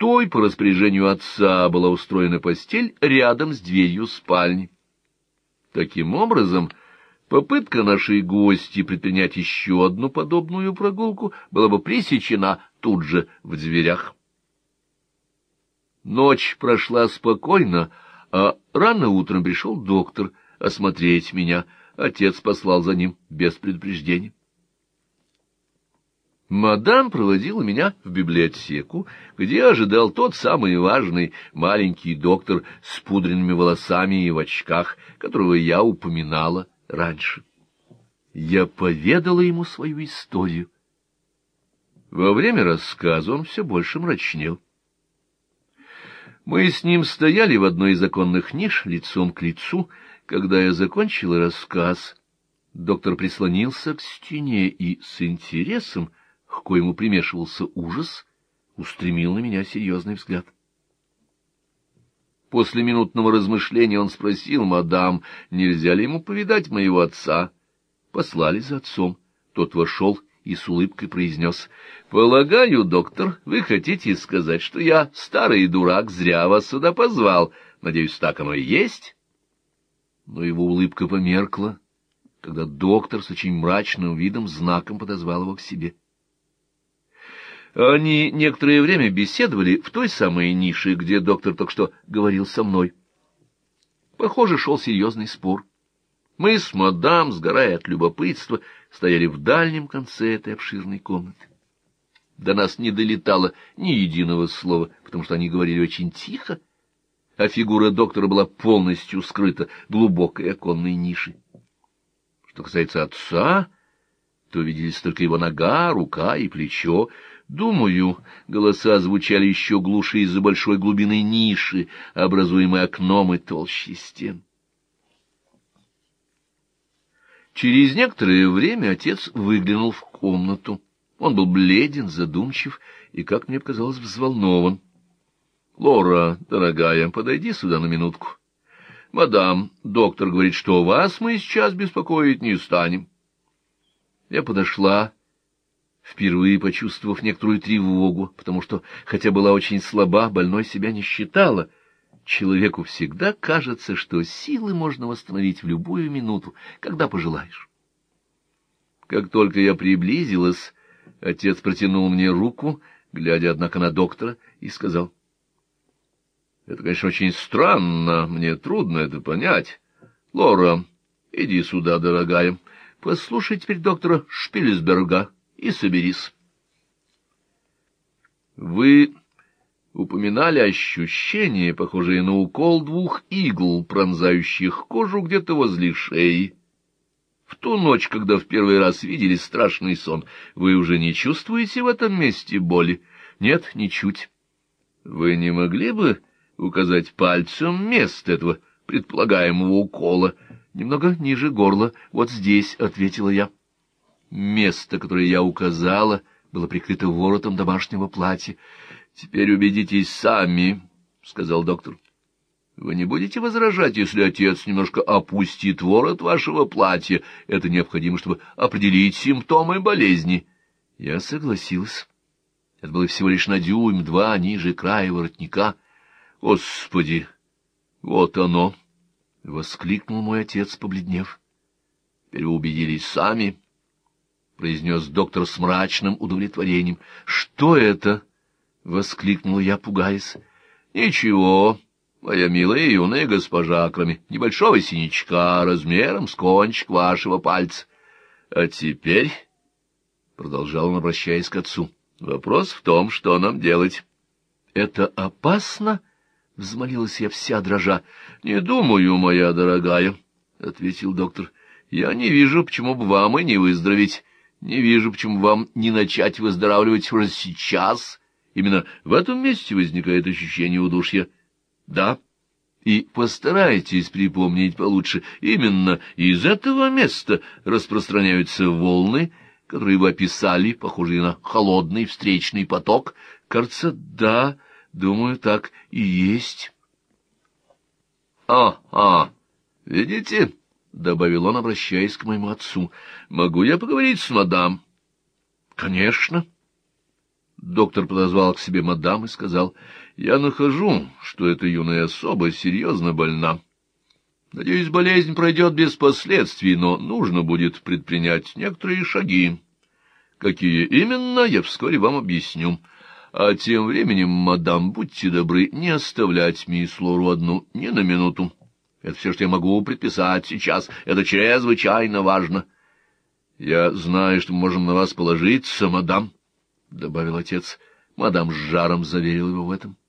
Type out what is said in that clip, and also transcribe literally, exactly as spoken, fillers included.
той по распоряжению отца была устроена постель рядом с дверью спальни. Таким образом, попытка нашей гости предпринять еще одну подобную прогулку была бы пресечена тут же в дверях. Ночь прошла спокойно, а рано утром пришел доктор осмотреть меня. Отец послал за ним без предупреждения. Мадам проводила меня в библиотеку, где ожидал тот самый важный маленький доктор с пудренными волосами и в очках, которого я упоминала раньше. Я поведала ему свою историю. Во время рассказа он все больше мрачнел. Мы с ним стояли в одной из оконных ниш, лицом к лицу. Когда я закончила рассказ, доктор прислонился к стене и с интересом, к коему примешивался ужас, устремил на меня серьезный взгляд. После минутного размышления он спросил мадам, нельзя ли ему повидать моего отца. Послали за отцом. Тот вошел и с улыбкой произнес: «Полагаю, доктор, вы хотите сказать, что я, старый дурак, зря вас сюда позвал. Надеюсь, так оно и есть?» Но его улыбка померкла, когда доктор с очень мрачным видом знаком подозвал его к себе. Они некоторое время беседовали в той самой нише, где доктор только что говорил со мной. Похоже, шел серьезный спор. Мы с мадам, сгорая от любопытства, стояли в дальнем конце этой обширной комнаты. До нас не долетало ни единого слова, потому что они говорили очень тихо, а фигура доктора была полностью скрыта глубокой оконной нишей. Что касается отца, то виделись только его нога, рука и плечо. Думаю, голоса звучали еще глуше из-за большой глубины ниши, образуемой окном и толщей стен. Через некоторое время отец выглянул в комнату. Он был бледен, задумчив и, как мне показалось, взволнован. — Лора, дорогая, подойди сюда на минутку. Мадам, доктор говорит, что вас мы сейчас беспокоить не станем. Я подошла, впервые почувствовав некоторую тревогу, потому что, хотя была очень слаба, больной себя не считала. Человеку всегда кажется, что силы можно восстановить в любую минуту, когда пожелаешь. Как только я приблизилась, отец протянул мне руку, глядя, однако, на доктора, и сказал: «Это, конечно, очень странно, мне трудно это понять. Лора, иди сюда, дорогая, послушай теперь доктора Шпильсберга и соберись. Вы упоминали ощущение, похожее на укол двух игл, пронзающих кожу где-то возле шеи. В ту ночь, когда в первый раз видели страшный сон, вы уже не чувствуете в этом месте боли? Нет, ничуть. Вы не могли бы указать пальцем место этого предполагаемого укола? Немного ниже горла, вот здесь, — ответила я. Место, которое я указала, было прикрыто воротом домашнего платья. — Теперь убедитесь сами, — сказал доктор. — Вы не будете возражать, если отец немножко опустит ворот вашего платья? Это необходимо, чтобы определить симптомы болезни. Я согласилась. Это было всего лишь на дюйм-два ниже края воротника. — Господи, вот оно! — воскликнул мой отец, побледнев. — Теперь вы убедились сами, — произнес доктор с мрачным удовлетворением. — Что это? — воскликнул я, пугаясь. — Ничего, моя милая юная госпожа, кроме небольшого синячка размером с кончик вашего пальца. А теперь, — продолжал он, обращаясь к отцу, — вопрос в том, что нам делать. — Это опасно? — взмолилась я вся дрожа. — Не думаю, моя дорогая, — ответил доктор. — Я не вижу, почему бы вам и не выздороветь. Не вижу, почему вам не начать выздоравливать уже сейчас. Именно в этом месте возникает ощущение удушья. Да, и постарайтесь припомнить получше. Именно из этого места распространяются волны, которые вы описали, похожие на холодный встречный поток. Кажется, да, думаю, так и есть. — А-а, видите? — добавил он, обращаясь к моему отцу. — Могу я поговорить с мадам? — Конечно. Доктор подозвал к себе мадам и сказал: «Я нахожу, что эта юная особа серьезно больна. Надеюсь, болезнь пройдет без последствий, но нужно будет предпринять некоторые шаги. Какие именно, я вскоре вам объясню. А тем временем, мадам, будьте добры, не оставлять мисс Лору одну ни на минуту. Это все, что я могу предписать сейчас. Это чрезвычайно важно». «Я знаю, что мы можем на вас положиться, мадам», — добавил отец. Мадам с жаром заверил его в этом.